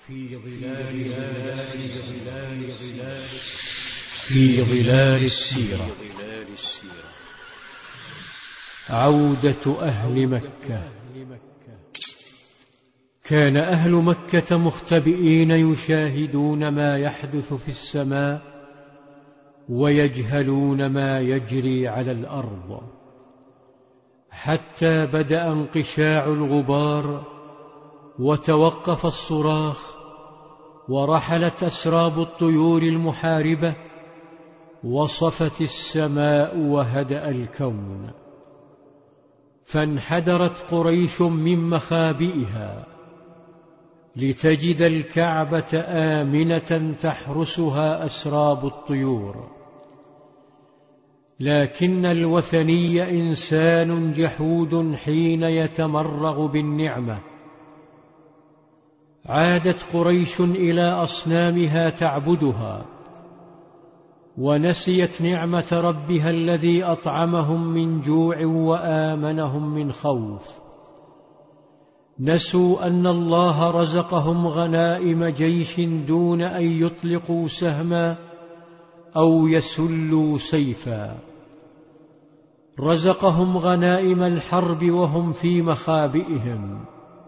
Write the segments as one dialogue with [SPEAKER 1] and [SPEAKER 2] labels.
[SPEAKER 1] في ظلال السيرة. عودة أهل مكة. كان أهل مكة مختبئين يشاهدون ما يحدث في السماء ويجهلون ما يجري على الأرض، حتى بدأ انقشاع الغبار وتوقف الصراخ ورحلت أسراب الطيور المحاربة وصفت السماء وهدأ الكون، فانحدرت قريش من مخابئها لتجد الكعبة آمنة تحرسها أسراب الطيور. لكن الوثني إنسان جحود حين يتمرغ بالنعمة. عادت قريش إلى أصنامها تعبدها، ونسيت نعمة ربها الذي أطعمهم من جوع وآمنهم من خوف. نسوا أن الله رزقهم غنائم جيش دون أن يطلقوا سهما أو يسلوا سيفا، رزقهم غنائم الحرب وهم في مخابئهم.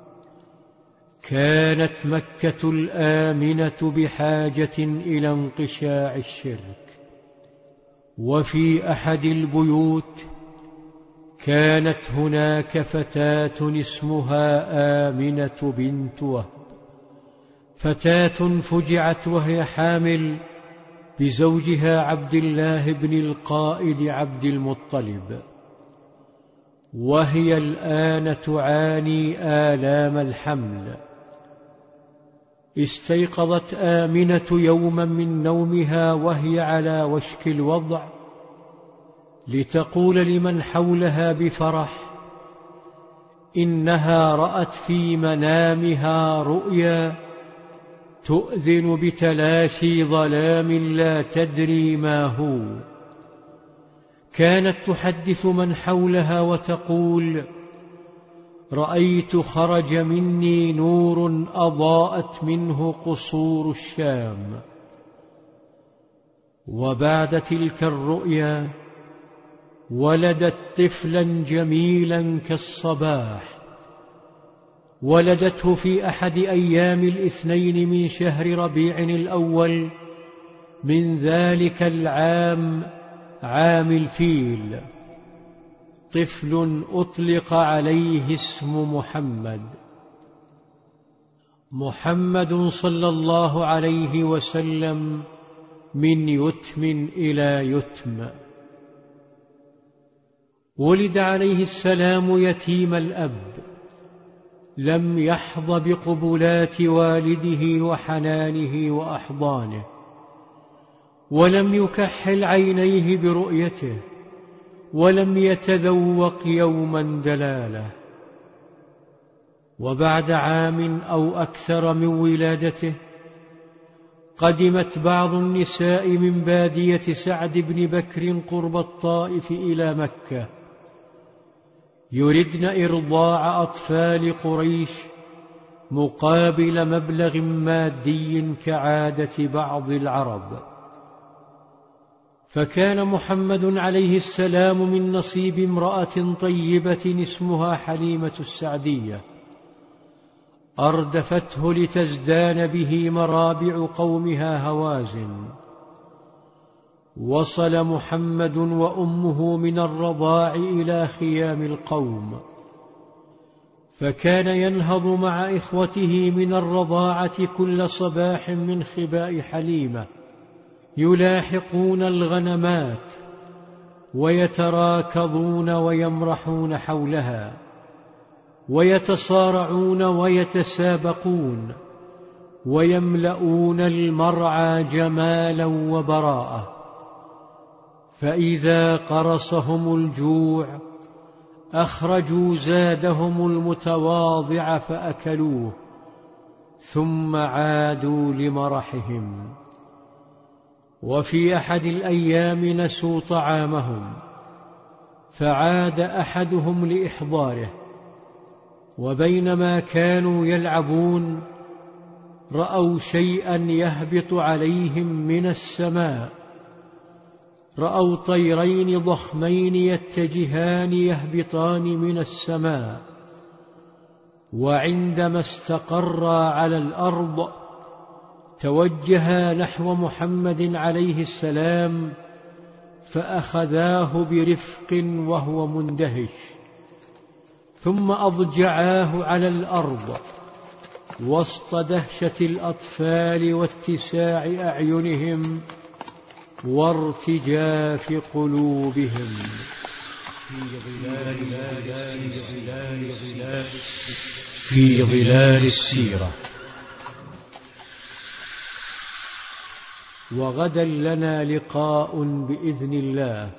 [SPEAKER 1] كانت مكة الآمنة بحاجة إلى انقشاع الشرك. وفي أحد البيوت كانت هناك فتاة اسمها آمنة بنت وهب، فتاة فجعت وهي حامل بزوجها عبد الله بن القائد عبد المطلب، وهي الآن تعاني آلام الحمل. استيقظت آمنة يوما من نومها وهي على وشك الوضع لتقول لمن حولها بفرح إنها رأت في منامها رؤيا تؤذن بتلاشي ظلام لا تدري ما هو. كانت تحدث من حولها وتقول: رأيت خرج مني نور أضاءت منه قصور الشام. وبعد تلك الرؤيا ولدت طفلا جميلا كالصباح، ولدته في أحد أيام الاثنين من شهر ربيع الأول من ذلك العام، عام الفيل، طفل أطلق عليه اسم محمد. محمد صلى الله عليه وسلم من يتم إلى يتم. ولد عليه السلام يتيم الأب، لم يحظ بقبلات والده وحنانه وأحضانه، ولم يكحل عينيه برؤيته، ولم يتذوق يوما دلاله. وبعد عام أو أكثر من ولادته قدمت بعض النساء من بادية سعد بن بكر قرب الطائف إلى مكة يردن إرضاع أطفال قريش مقابل مبلغ مادي كعادة بعض العرب. فكان محمد عليه السلام من نصيب امرأة طيبة اسمها حليمة السعدية، أردفته لتزدان به مرابع قومها هوازن. وصل محمد وأمه من الرضاع إلى خيام القوم، فكان ينهض مع إخوته من الرضاعة كل صباح من خباء حليمة، يلاحقون الغنمات ويتراكضون ويمرحون حولها ويتصارعون ويتسابقون ويملؤون المرعى جمالا وبراءة. فإذا قرصهم الجوع أخرجوا زادهم المتواضع فأكلوه، ثم عادوا لمرحهم. وفي أحد الأيام نسوا طعامهم، فعاد أحدهم لإحضاره، وبينما كانوا يلعبون رأوا شيئا يهبط عليهم من السماء، رأوا طيرين ضخمين يتجهان يهبطان من السماء، وعندما استقرا على الأرض توجها نحو محمد عليه السلام فأخذاه برفق وهو مندهش، ثم أضجعاه على الأرض وسط دهشة الأطفال واتساع أعينهم وارتجاف قلوبهم. في ظلال السيرة. وغدا لنا لقاء بإذن الله